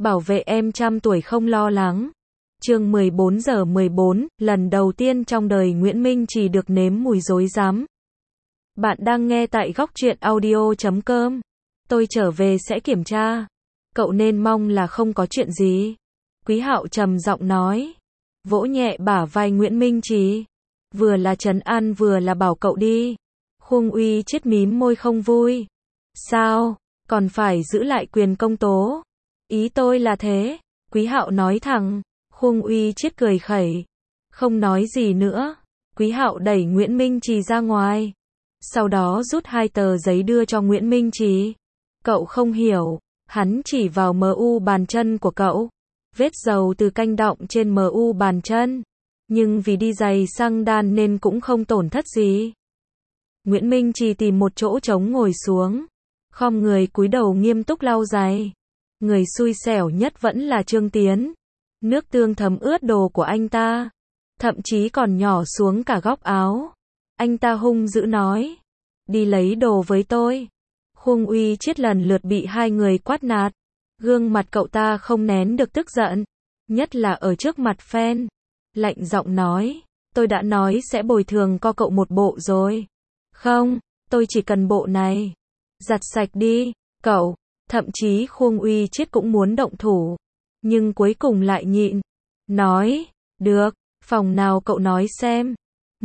Bảo vệ em trăm tuổi không lo lắng. Chương 14:14, lần đầu tiên trong đời Nguyễn Minh Trì được nếm mùi dối dám. Bạn đang nghe tại góc truyện audio.com. Tôi trở về sẽ kiểm tra. Cậu nên mong là không có chuyện gì. Quý Hạo trầm giọng nói. Vỗ nhẹ bả vai Nguyễn Minh Trì. Vừa là trấn an vừa là bảo cậu đi. Khuông Uy Chiết mím môi không vui. Sao, còn phải giữ lại quyền công tố? Ý tôi là thế. Quý Hạo nói thẳng. Khuông Uy Chiết cười khẩy. Không nói gì nữa. Quý Hạo đẩy Nguyễn Minh Trì ra ngoài. Sau đó rút 2 tờ giấy đưa cho Nguyễn Minh Trì. Cậu không hiểu. Hắn chỉ vào MU bàn chân của cậu. Vết dầu từ canh đọng trên MU bàn chân. Nhưng vì đi giày xăng đan nên cũng không tổn thất gì. Nguyễn Minh Trì tìm một chỗ trống ngồi xuống. Khom người cúi đầu nghiêm túc lau giày. Người xui xẻo nhất vẫn là Trương Tiến. Nước tương thấm ướt đồ của anh ta. Thậm chí còn nhỏ xuống cả góc áo. Anh ta hung dữ nói. Đi lấy đồ với tôi. Khuông Uy Chiết lần lượt bị hai người quát nạt. Gương mặt cậu ta không nén được tức giận. Nhất là ở trước mặt fan. Lạnh giọng nói. Tôi đã nói sẽ bồi thường cho cậu một bộ rồi. Không, tôi chỉ cần bộ này. Giặt sạch đi, cậu. Thậm chí Khuông Uy Chiết cũng muốn động thủ. Nhưng cuối cùng lại nhịn. Nói, được, phòng nào cậu nói xem.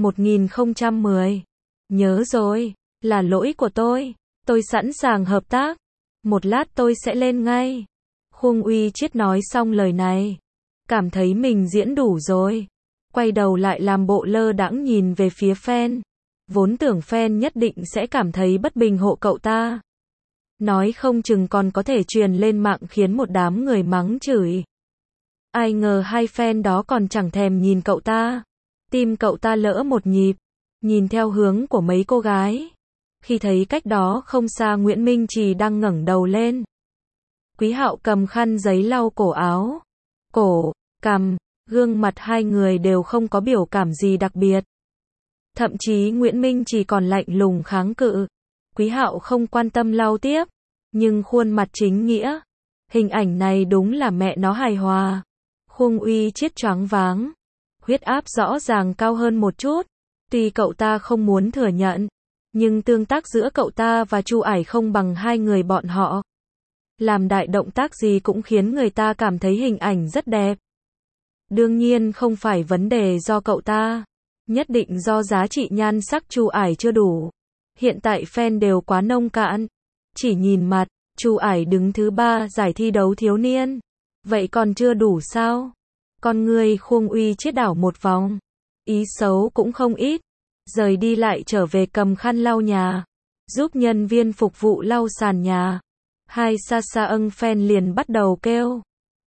1010. Nhớ rồi, là lỗi của tôi sẵn sàng hợp tác. Một lát tôi sẽ lên ngay. Khuông Uy Chiết nói xong lời này. Cảm thấy mình diễn đủ rồi. Quay đầu lại làm bộ lơ đãng nhìn về phía fan. Vốn tưởng fan nhất định sẽ cảm thấy bất bình hộ cậu ta. Nói không chừng còn có thể truyền lên mạng khiến một đám người mắng chửi. Ai ngờ hai fan đó còn chẳng thèm nhìn cậu ta. Tim cậu ta lỡ một nhịp. Nhìn theo hướng của mấy cô gái. Khi thấy cách đó không xa Nguyễn Minh Trì đang ngẩng đầu lên. Quý Hạo cầm khăn giấy lau cổ áo. Cổ, cằm, gương mặt hai người đều không có biểu cảm gì đặc biệt. Thậm chí Nguyễn Minh Trì còn lạnh lùng kháng cự. Quý Hạo không quan tâm lau tiếp. Nhưng khuôn mặt chính nghĩa. Hình ảnh này đúng là mẹ nó hài hòa. Khuông Uy Chiết choáng váng. Huyết áp rõ ràng cao hơn một chút. Tuy cậu ta không muốn thừa nhận. Nhưng tương tác giữa cậu ta và Chu Ải không bằng hai người bọn họ. Làm đại động tác gì cũng khiến người ta cảm thấy hình ảnh rất đẹp. Đương nhiên không phải vấn đề do cậu ta. Nhất định do giá trị nhan sắc Chu Ải chưa đủ. Hiện tại fan đều quá nông cạn. Chỉ nhìn mặt, Chu Ải đứng thứ 3 giải thi đấu thiếu niên. Vậy còn chưa đủ sao? Con người Khuông Uy Chiết đảo một vòng. Ý xấu cũng không ít. Rời đi lại trở về cầm khăn lau nhà. Giúp nhân viên phục vụ lau sàn nhà. Hai xa xa âng fan liền bắt đầu kêu.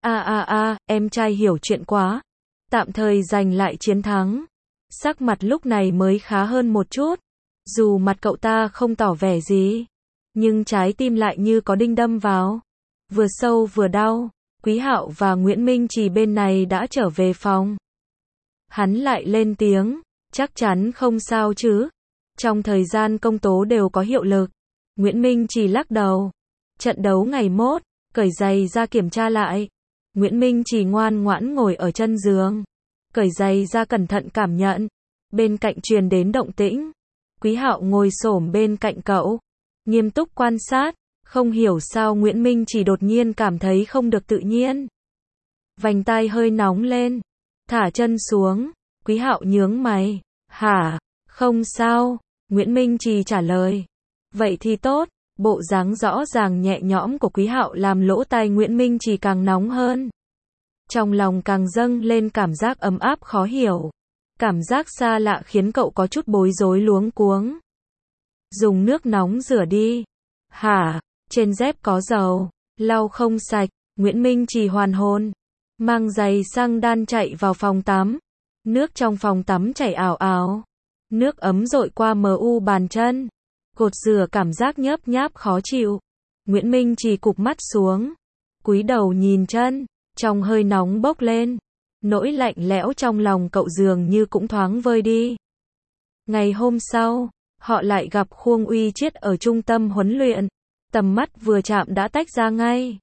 Em trai hiểu chuyện quá. Tạm thời giành lại chiến thắng. Sắc mặt lúc này mới khá hơn một chút. Dù mặt cậu ta không tỏ vẻ gì. Nhưng trái tim lại như có đinh đâm vào. Vừa sâu vừa đau. Quý Hạo và Nguyễn Minh Trì bên này đã trở về phòng. Hắn lại lên tiếng. Chắc chắn không sao chứ. Trong thời gian công tố đều có hiệu lực. Nguyễn Minh Trì lắc đầu. Trận đấu ngày mốt. Cởi giày ra kiểm tra lại. Nguyễn Minh Trì ngoan ngoãn ngồi ở chân giường. Cởi giày ra cẩn thận cảm nhận. Bên cạnh truyền đến động tĩnh. Quý Hạo ngồi xổm bên cạnh cậu. Nghiêm túc quan sát. Không hiểu sao Nguyễn Minh Trì đột nhiên cảm thấy không được tự nhiên. Vành tai hơi nóng lên. Thả chân xuống. Quý Hạo nhướng mày. Hả? Không sao. Nguyễn Minh Trì trả lời. Vậy thì tốt. Bộ dáng rõ ràng nhẹ nhõm của Quý Hạo làm lỗ tai Nguyễn Minh Trì càng nóng hơn. Trong lòng càng dâng lên cảm giác ấm áp khó hiểu. Cảm giác xa lạ khiến cậu có chút bối rối luống cuống. Dùng nước nóng rửa đi. Hả? Trên dép có dầu. Lau không sạch. Nguyễn Minh Trì hoàn hồn. Mang giày xăng đan chạy vào phòng tắm. Nước trong phòng tắm chảy ào ào. Nước ấm dội qua MU bàn chân. Cột rửa cảm giác nhớp nháp khó chịu. Nguyễn Minh Trì cụp mắt xuống. Cúi đầu nhìn chân. Trong hơi nóng bốc lên. Nỗi lạnh lẽo trong lòng cậu dường như cũng thoáng vơi đi. Ngày hôm sau, họ lại gặp Khuông Uy Chiết ở trung tâm huấn luyện. Tầm mắt vừa chạm đã tách ra ngay.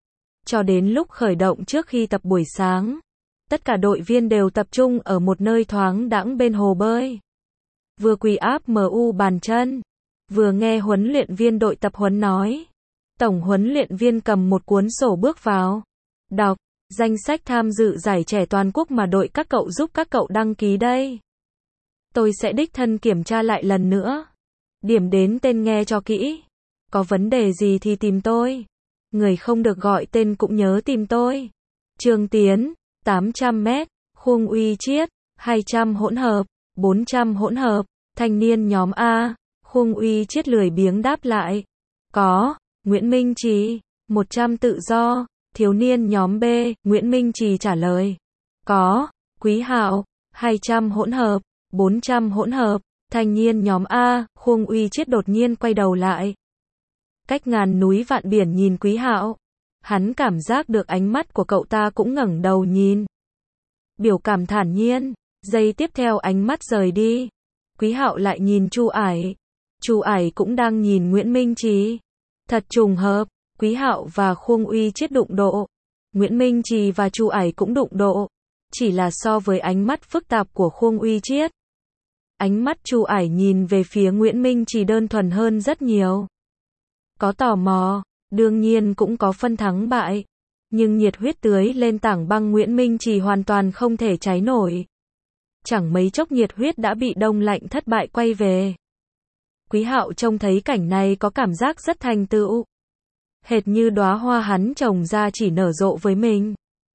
Cho đến lúc khởi động trước khi tập buổi sáng, tất cả đội viên đều tập trung ở một nơi thoáng đãng bên hồ bơi. Vừa quỳ áp MU bàn chân, vừa nghe huấn luyện viên đội tập huấn nói. Tổng huấn luyện viên cầm một cuốn sổ bước vào. Đọc, danh sách tham dự giải trẻ toàn quốc mà đội các cậu giúp các cậu đăng ký đây. Tôi sẽ đích thân kiểm tra lại lần nữa. Điểm đến tên nghe cho kỹ. Có vấn đề gì thì tìm tôi. Người không được gọi tên cũng nhớ tìm tôi. Trương Tiến, 800 m, Khuông Uy Chiết, 200 hỗn hợp, 400 hỗn hợp, thanh niên nhóm A, Khuông Uy Chiết lười biếng đáp lại. Có, Nguyễn Minh Trì, 100 tự do, thiếu niên nhóm B, Nguyễn Minh Trì trả lời. Có, Quý Hạo, 200 hỗn hợp, 400 hỗn hợp, thanh niên nhóm A, Khuông Uy Chiết đột nhiên quay đầu lại. Cách ngàn núi vạn biển nhìn Quý Hạo. Hắn cảm giác được ánh mắt của cậu ta cũng ngẩng đầu nhìn. Biểu cảm thản nhiên, giây tiếp theo ánh mắt rời đi. Quý Hạo lại nhìn Chu Ải. Chu Ải cũng đang nhìn Nguyễn Minh Trì. Thật trùng hợp, Quý Hạo và Khuông Uy Chiết đụng độ. Nguyễn Minh Trì và Chu Ải cũng đụng độ. Chỉ là so với ánh mắt phức tạp của Khuông Uy Chiết, ánh mắt Chu Ải nhìn về phía Nguyễn Minh Trì đơn thuần hơn rất nhiều. Có tò mò, đương nhiên cũng có phân thắng bại. Nhưng nhiệt huyết tưới lên tảng băng Nguyễn Minh Trì hoàn toàn không thể cháy nổi. Chẳng mấy chốc nhiệt huyết đã bị đông lạnh thất bại quay về. Quý Hạo trông thấy cảnh này có cảm giác rất thành tựu. Hệt như đóa hoa hắn trồng ra chỉ nở rộ với mình.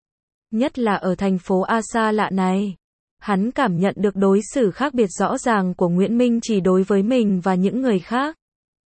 Nhất là ở thành phố A xa lạ này. Hắn cảm nhận được đối xử khác biệt rõ ràng của Nguyễn Minh Trì đối với mình và những người khác.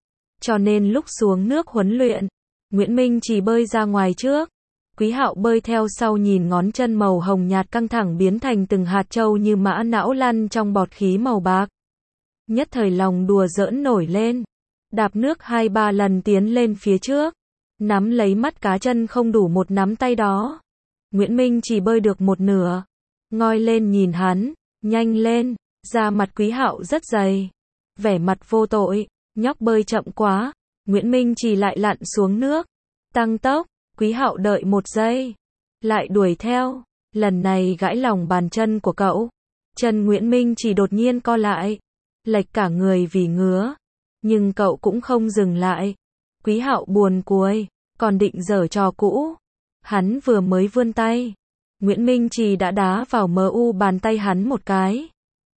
Cho nên lúc xuống nước huấn luyện, Nguyễn Minh Trì bơi ra ngoài trước. Quý Hạo bơi theo sau nhìn ngón chân màu hồng nhạt căng thẳng biến thành từng hạt châu như mã não lăn trong bọt khí màu bạc. Nhất thời lòng đùa giỡn nổi lên. Đạp nước 2-3 lần tiến lên phía trước. Nắm lấy mắt cá chân không đủ một nắm tay đó. Nguyễn Minh chỉ bơi được một nửa. Ngoi lên nhìn hắn. Nhanh lên. Da mặt Quý Hạo rất dày. Vẻ mặt vô tội. Nhóc bơi chậm quá. Nguyễn Minh chỉ lại lặn xuống nước. Tăng tốc. Quý Hạo đợi 1 giây. Lại đuổi theo. Lần này gãi lòng bàn chân của cậu. Chân Nguyễn Minh chỉ đột nhiên co lại. Lệch cả người vì ngứa. Nhưng cậu cũng không dừng lại. Quý Hạo buồn cười. Còn định giở trò cũ. Hắn vừa mới vươn tay. Nguyễn Minh Trì đã đá vào MU bàn tay hắn một cái.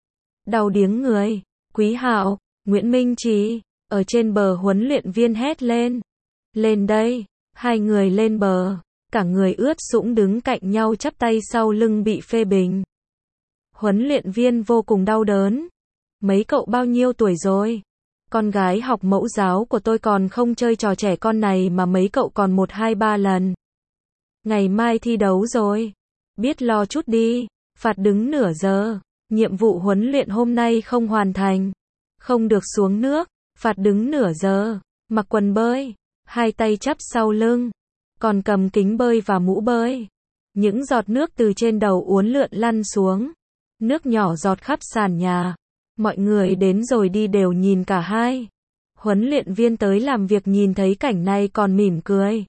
Đau điếng người. Quý Hạo, Nguyễn Minh Trì. Ở trên bờ huấn luyện viên hét lên. Lên đây. Hai người lên bờ. Cả người ướt sũng đứng cạnh nhau chắp tay sau lưng bị phê bình. Huấn luyện viên vô cùng đau đớn. Mấy cậu bao nhiêu tuổi rồi? Con gái học mẫu giáo của tôi còn không chơi trò trẻ con này mà mấy cậu còn 1, 2, 3 lần. Ngày mai thi đấu rồi. Biết lo chút đi. Phạt đứng nửa giờ. Nhiệm vụ huấn luyện hôm nay không hoàn thành. Không được xuống nước. Phạt đứng nửa giờ. Mặc quần bơi. Hai tay chắp sau lưng. Còn cầm kính bơi và mũ bơi. Những giọt nước từ trên đầu uốn lượn lăn xuống. Nước nhỏ giọt khắp sàn nhà. Mọi người đến rồi đi đều nhìn cả hai. Huấn luyện viên tới làm việc nhìn thấy cảnh này còn mỉm cười.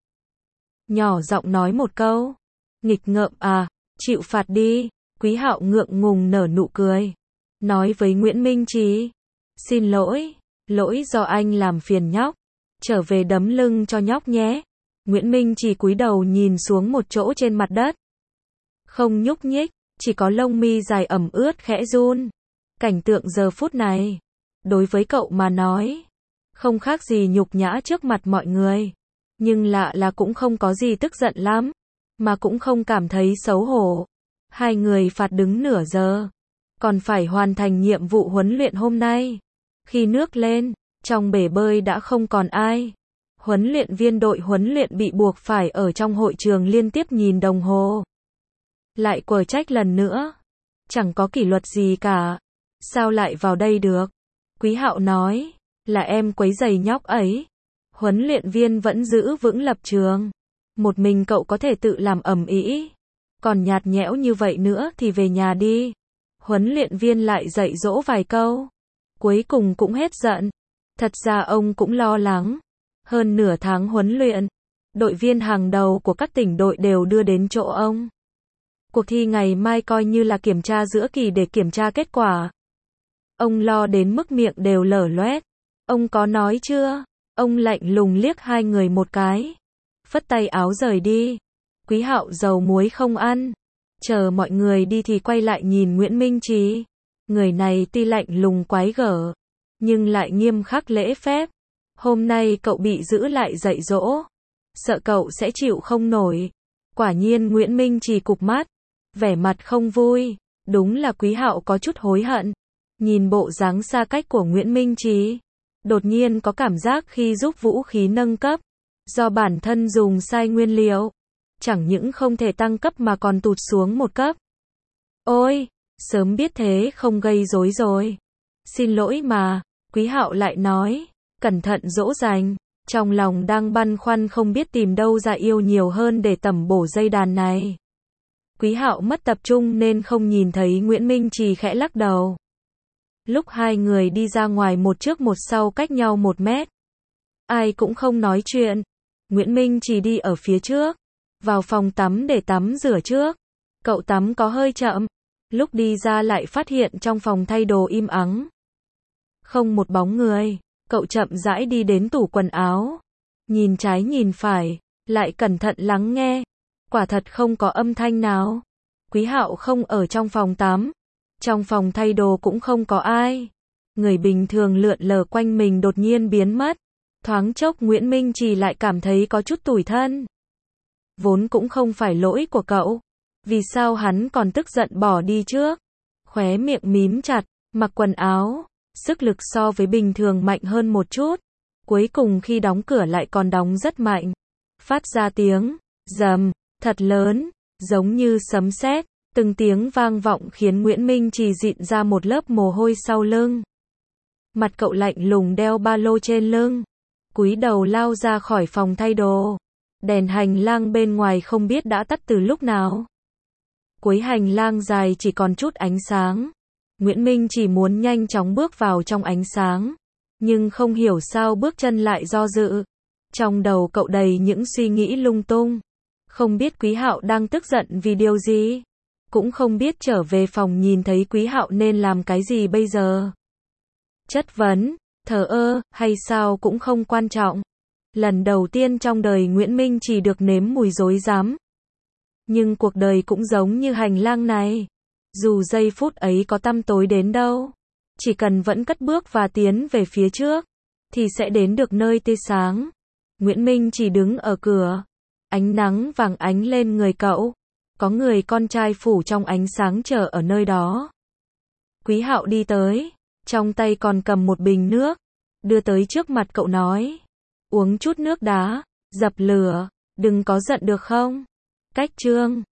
Nhỏ giọng nói một câu. Nghịch ngợm à, chịu phạt đi. Quý Hạo ngượng ngùng nở nụ cười. Nói với Nguyễn Minh Trì. Xin lỗi, lỗi do anh làm phiền nhóc. Trở về đấm lưng cho nhóc nhé. Nguyễn Minh Trì cúi đầu nhìn xuống một chỗ trên mặt đất. Không nhúc nhích, chỉ có lông mi dài ẩm ướt khẽ run. Cảnh tượng giờ phút này, đối với cậu mà nói, không khác gì nhục nhã trước mặt mọi người. Nhưng lạ là cũng không có gì tức giận lắm, mà cũng không cảm thấy xấu hổ. Hai người phạt đứng nửa giờ, còn phải hoàn thành nhiệm vụ huấn luyện hôm nay. Khi nước lên, trong bể bơi đã không còn ai. Huấn luyện viên đội huấn luyện bị buộc phải ở trong hội trường liên tiếp nhìn đồng hồ. Lại quở trách lần nữa. Chẳng có kỷ luật gì cả. Sao lại vào đây được? Quý Hạo nói, là em quấy rầy nhóc ấy. Huấn luyện viên vẫn giữ vững lập trường. Một mình cậu có thể tự làm ầm ĩ. Còn nhạt nhẽo như vậy nữa thì về nhà đi. Huấn luyện viên lại dạy dỗ vài câu. Cuối cùng cũng hết giận. Thật ra ông cũng lo lắng. Hơn nửa tháng huấn luyện. đội viên hàng đầu của các tỉnh đội đều đưa đến chỗ ông. Cuộc thi ngày mai coi như là kiểm tra giữa kỳ để kiểm tra kết quả. Ông lo đến mức miệng đều lở loét. Ông có nói chưa? Ông lạnh lùng liếc hai người một cái. Phất tay áo rời đi. Quý Hạo dầu muối không ăn. Chờ mọi người đi thì quay lại nhìn Nguyễn Minh Trì. Người này tuy lạnh lùng quái gở, nhưng lại nghiêm khắc lễ phép. Hôm nay cậu bị giữ lại dạy dỗ. Sợ cậu sẽ chịu không nổi. Quả nhiên Nguyễn Minh Trì cụp mắt. Vẻ mặt không vui. Đúng là Quý Hạo có chút hối hận. Nhìn bộ dáng xa cách của Nguyễn Minh Trì, đột nhiên có cảm giác khi giúp vũ khí nâng cấp, do bản thân dùng sai nguyên liệu, chẳng những không thể tăng cấp mà còn tụt xuống một cấp. Ôi, sớm biết thế không gây rối rồi. Xin lỗi mà, Quý Hạo lại nói, cẩn thận dỗ dành, trong lòng đang băn khoăn không biết tìm đâu ra yêu nhiều hơn để tẩm bổ dây đàn này. Quý Hạo mất tập trung nên không nhìn thấy Nguyễn Minh Trì khẽ lắc đầu. Lúc hai người đi ra ngoài một trước một sau cách nhau 1 mét. Ai cũng không nói chuyện. Nguyễn Minh Trì đi ở phía trước. Vào phòng tắm để tắm rửa trước. Cậu tắm có hơi chậm. Lúc đi ra lại phát hiện trong phòng thay đồ im ắng. Không một bóng người. Cậu chậm rãi đi đến tủ quần áo. Nhìn trái nhìn phải. Lại cẩn thận lắng nghe. Quả thật không có âm thanh nào. Quý Hạo không ở trong phòng tắm. Trong phòng thay đồ cũng không có ai. Người bình thường lượn lờ quanh mình đột nhiên biến mất. Thoáng chốc Nguyễn Minh Trì lại cảm thấy có chút tủi thân. Vốn cũng không phải lỗi của cậu. Vì sao hắn còn tức giận bỏ đi trước? Khóe miệng mím chặt, mặc quần áo. Sức lực so với bình thường mạnh hơn một chút. Cuối cùng khi đóng cửa lại còn đóng rất mạnh. Phát ra tiếng rầm thật lớn, giống như sấm sét. Từng tiếng vang vọng khiến Nguyễn Minh Trì dịn ra một lớp mồ hôi sau lưng. Mặt cậu lạnh lùng đeo ba lô trên lưng. Cúi đầu lao ra khỏi phòng thay đồ. Đèn hành lang bên ngoài không biết đã tắt từ lúc nào. Cuối hành lang dài chỉ còn chút ánh sáng. Nguyễn Minh chỉ muốn nhanh chóng bước vào trong ánh sáng. Nhưng không hiểu sao bước chân lại do dự. Trong đầu cậu đầy những suy nghĩ lung tung. Không biết Quý Hạo đang tức giận vì điều gì. Cũng không biết trở về phòng nhìn thấy Quý Hạo nên làm cái gì bây giờ. Chất vấn, thờ ơ, hay sao cũng không quan trọng. Lần đầu tiên trong đời Nguyễn Minh chỉ được nếm mùi dối dám. Nhưng cuộc đời cũng giống như hành lang này. Dù giây phút ấy có tăm tối đến đâu, chỉ cần vẫn cất bước và tiến về phía trước, thì sẽ đến được nơi tươi sáng. Nguyễn Minh chỉ đứng ở cửa. Ánh nắng vàng ánh lên người cậu. Có người con trai phủ trong ánh sáng chờ ở nơi đó. Quý Hạo đi tới, trong tay còn cầm một bình nước, đưa tới trước mặt cậu nói. Uống chút nước đá, dập lửa, đừng có giận được không? Cách chương